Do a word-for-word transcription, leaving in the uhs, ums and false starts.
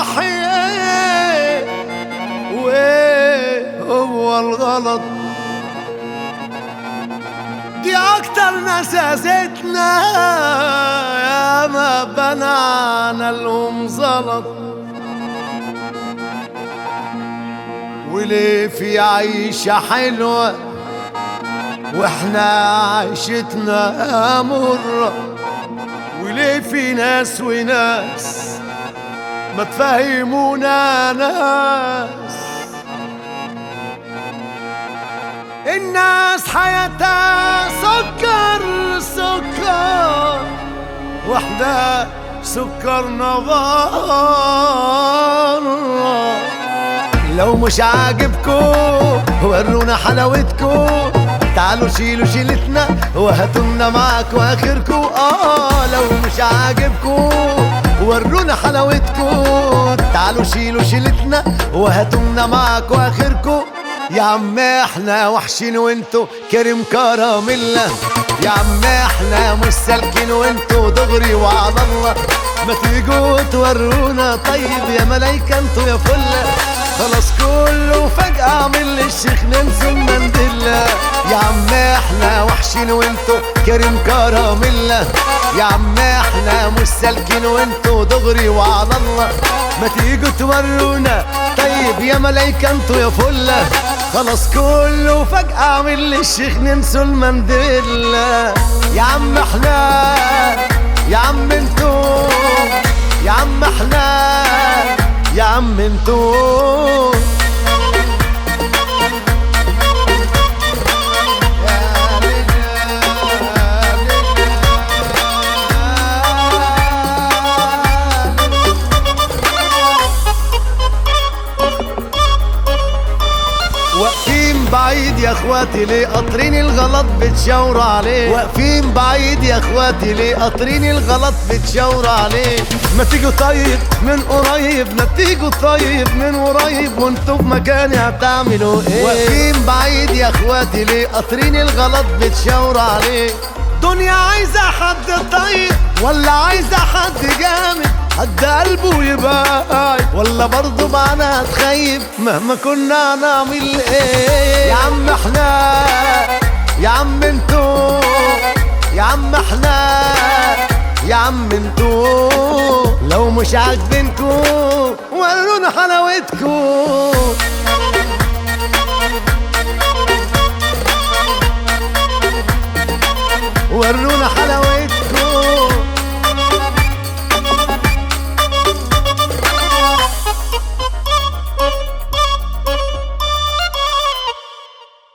الصح ايه وايه هو الغلط. دي اكتر ناس اذتنا يا ما بنانا لهم زلط. وليه في عيشة حلوة واحنا عيشتنا مرة؟ وليه في ناس وناس ما تفهمونا ناس؟ الناس حياتها سكر سكر واحنا سكرنا بره. لو مش عاجبكو ورونا حلاوتكو، تعالوا شيلوا شيلتنا وهاتولنا معاكوا اخركو. اه لو مش عاجبكو ورونا حلاوتكو، تعالوا شيلوا شيلتنا وهاتولنا معاكوا اخركو. يا عم احنا وحشين وانتو كريم كرم الله، يا عم احنا مش سالكين وانتو دغري وعلى الله. ما تيجوا تورونا طيب يا ملايكة انتو يا فلة، خلاص كله فجأة عامل للشيخ ننزل مندلة. يا عم احنا وحشين وانتو كريم كرم الله، يا عم احنا مش سالكين وانتو دغري وعلى الله. ما تيجوا تورونا طيب يا ملايكة انتو يا فلة، خلاص كله فجأة عامل للشيخ ننسوا المندلة. يا عم احنا يا عم انتو يا عم احنا يا عم انتو واقفين بعيد يا اخواتي ليه قاطرين الغلط بتشاوروا عليه؟ واقفين بعيد يا اخواتي ليه قاطرين الغلط بتشاوروا عليه؟ ما تيجوا طيب من قريب، ما تيجوا طيب من قريب وانتوا في مكاني هتعملوا ايه؟ واقفين بعيد يا اخواتي ليه قاطرين الغلط بتشاوروا عليه؟ دنيا عايزة حد طيب ولا عايزة حد جامد؟ حد قلبه يبقى قايد ولا برضه معنا هتخيب؟ مهما كنا هنعمل ايه؟ يا عم احنا يا عم انتو يا عم احنا يا عم انتو لو مش عاجبينكو ورونا حلاوتكو.